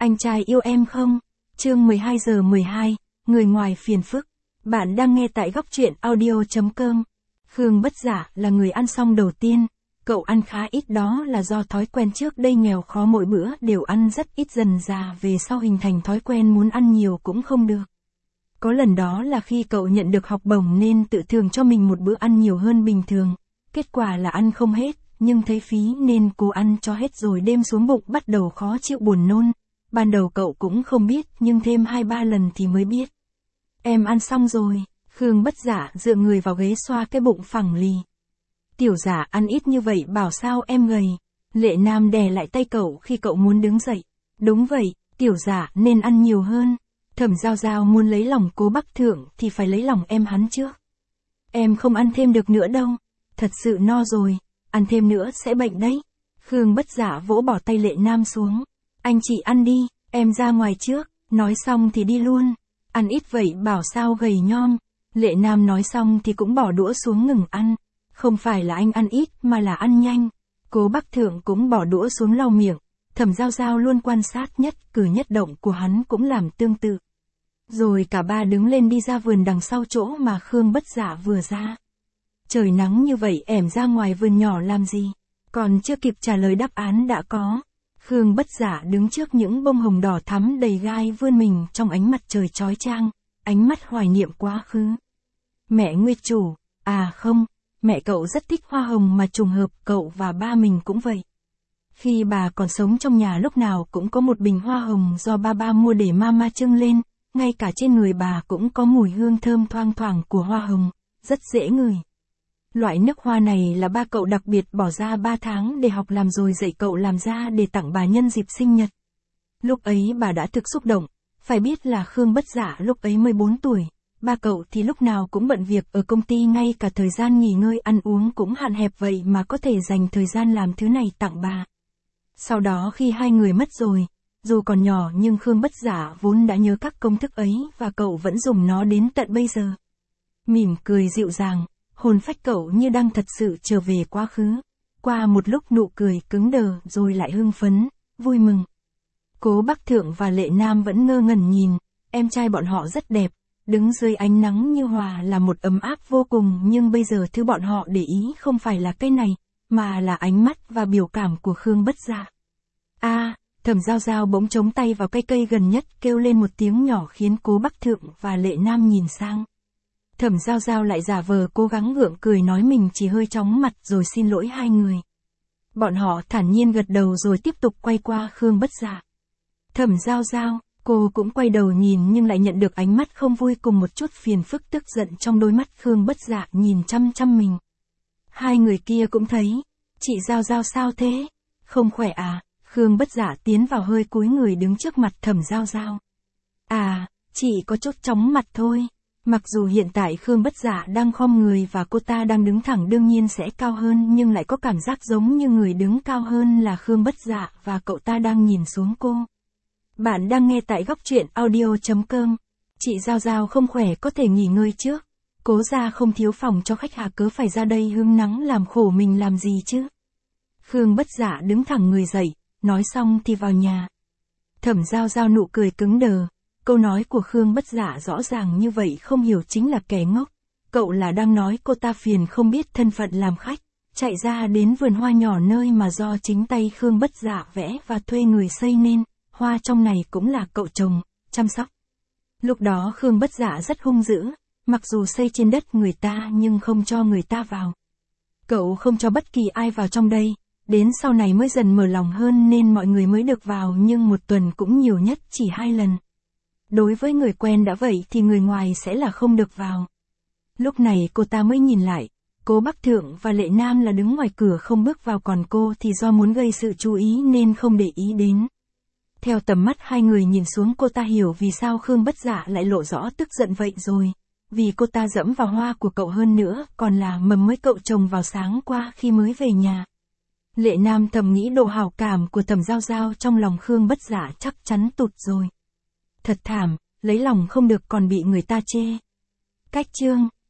Anh trai yêu em không? Chương 12 giờ 12, người ngoài phiền phức. Bạn đang nghe tại góc truyện audio.com. Khương Bất Giả là người ăn xong đầu tiên. Cậu ăn khá ít, đó là do thói quen trước đây nghèo khó, mỗi bữa đều ăn rất ít, dần dà về sau hình thành thói quen muốn ăn nhiều cũng không được. Có lần đó là khi cậu nhận được học bổng nên tự thưởng cho mình một bữa ăn nhiều hơn bình thường. Kết quả là ăn không hết, nhưng thấy phí nên cố ăn cho hết, rồi đêm xuống bụng bắt đầu khó chịu buồn nôn. Ban đầu cậu cũng không biết, nhưng thêm 2-3 lần thì mới biết. Em ăn xong rồi. Khương Bất Giả dựa người vào ghế xoa cái bụng phẳng lì. Tiểu Giả ăn ít như vậy bảo sao em gầy. Lệ Nam đè lại tay cậu khi cậu muốn đứng dậy. Đúng vậy, Tiểu Giả nên ăn nhiều hơn. Thẩm Giao Giao muốn lấy lòng Cố Bắc Thượng thì phải lấy lòng em hắn trước. Em không ăn thêm được nữa đâu. Thật sự no rồi, ăn thêm nữa sẽ bệnh đấy. Khương Bất Giả vỗ bỏ tay Lệ Nam xuống. Anh chị ăn đi, em ra ngoài trước. Nói xong thì đi luôn. Ăn ít vậy bảo sao gầy nhom. Lệ Nam nói xong thì cũng bỏ đũa xuống ngừng ăn. Không phải là anh ăn ít mà là ăn nhanh. Cố Bắc Thượng cũng bỏ đũa xuống lau miệng. Thẩm Giao Giao luôn quan sát nhất cử nhất động của hắn, cũng làm tương tự. Rồi cả ba đứng lên đi ra vườn đằng sau chỗ mà Khương Bất Giả vừa ra. Trời nắng như vậy ẻm ra ngoài vườn nhỏ làm gì? Còn chưa kịp trả lời đáp án đã có. Khương Bất Giả đứng trước những bông hồng đỏ thắm đầy gai vươn mình trong ánh mặt trời chói chang, ánh mắt hoài niệm quá khứ. Mẹ Nguyệt Chủ, à không, mẹ cậu rất thích hoa hồng mà trùng hợp cậu và ba mình cũng vậy. Khi bà còn sống trong nhà lúc nào cũng có một bình hoa hồng do ba mua để mama trưng lên, ngay cả trên người bà cũng có mùi hương thơm thoang thoảng của hoa hồng, rất dễ ngửi. Loại nước hoa này là ba cậu đặc biệt bỏ ra 3 tháng để học làm rồi dạy cậu làm ra để tặng bà nhân dịp sinh nhật. Lúc ấy bà đã thực xúc động, phải biết là Khương Bất Giả lúc ấy 14 tuổi, ba cậu thì lúc nào cũng bận việc ở công ty, ngay cả thời gian nghỉ ngơi ăn uống cũng hạn hẹp, vậy mà có thể dành thời gian làm thứ này tặng bà. Sau đó khi hai người mất rồi, dù còn nhỏ nhưng Khương Bất Giả vốn đã nhớ các công thức ấy và cậu vẫn dùng nó đến tận bây giờ. Mỉm cười dịu dàng, hồn phách cậu như đang thật sự trở về quá khứ. Qua một lúc nụ cười cứng đờ rồi lại hưng phấn, vui mừng. Cố Bắc Thượng và Lệ Nam vẫn ngơ ngẩn nhìn, em trai bọn họ rất đẹp, đứng dưới ánh nắng như hòa là một ấm áp vô cùng, nhưng bây giờ thứ bọn họ để ý không phải là cái này, mà là ánh mắt và biểu cảm của Khương Bất Giả. Thẩm Giao Giao bỗng chống tay vào cây gần nhất, kêu lên một tiếng nhỏ khiến Cố Bắc Thượng và Lệ Nam nhìn sang. Thẩm Giao Giao lại giả vờ cố gắng gượng cười nói mình chỉ hơi chóng mặt rồi xin lỗi hai người. Bọn họ thản nhiên gật đầu rồi tiếp tục quay qua Khương Bất Giả. Thẩm Giao Giao, cô cũng quay đầu nhìn nhưng lại nhận được ánh mắt không vui cùng một chút phiền phức tức giận trong đôi mắt Khương Bất Giả nhìn chăm chăm mình. Hai người kia cũng thấy, chị Giao Giao sao thế? Không khỏe à? Khương Bất Giả tiến vào hơi cúi người đứng trước mặt Thẩm Giao Giao. Chị có chút chóng mặt thôi. Mặc dù hiện tại Khương Bất Giả đang khom người và cô ta đang đứng thẳng đương nhiên sẽ cao hơn, nhưng lại có cảm giác giống như người đứng cao hơn là Khương Bất Giả và cậu ta đang nhìn xuống cô. Bạn đang nghe tại góc truyện audio.com. Chị Giao Giao không khỏe có thể nghỉ ngơi trước. Cố gia không thiếu phòng cho khách, hạ cớ phải ra đây hứng nắng làm khổ mình làm gì chứ. Khương Bất Giả đứng thẳng người dậy, nói xong thì vào nhà. Thẩm Giao Giao nụ cười cứng đờ. Câu nói của Khương Bất Giả rõ ràng như vậy không hiểu chính là kẻ ngốc. Cậu là đang nói cô ta phiền không biết thân phận làm khách, chạy ra đến vườn hoa nhỏ nơi mà do chính tay Khương Bất Giả vẽ và thuê người xây nên, hoa trong này cũng là cậu trồng, chăm sóc. Lúc đó Khương Bất Giả rất hung dữ, mặc dù xây trên đất người ta nhưng không cho người ta vào. Cậu không cho bất kỳ ai vào trong đây, đến sau này mới dần mở lòng hơn nên mọi người mới được vào, nhưng một tuần cũng nhiều nhất chỉ 2 lần. Đối với người quen đã vậy thì người ngoài sẽ là không được vào. Lúc này cô ta mới nhìn lại, Cố Bắc Thượng và Lệ Nam là đứng ngoài cửa không bước vào, còn cô thì do muốn gây sự chú ý nên không để ý đến. Theo tầm mắt hai người nhìn xuống, cô ta hiểu vì sao Khương Bất Giả lại lộ rõ tức giận vậy rồi. Vì cô ta dẫm vào hoa của cậu, hơn nữa còn là mầm mới cậu trồng vào sáng qua khi mới về nhà. Lệ Nam thầm nghĩ độ hảo cảm của Thẩm Giao Giao trong lòng Khương Bất Giả chắc chắn tụt rồi. Thật thảm, lấy lòng không được còn bị người ta chê. Cách chương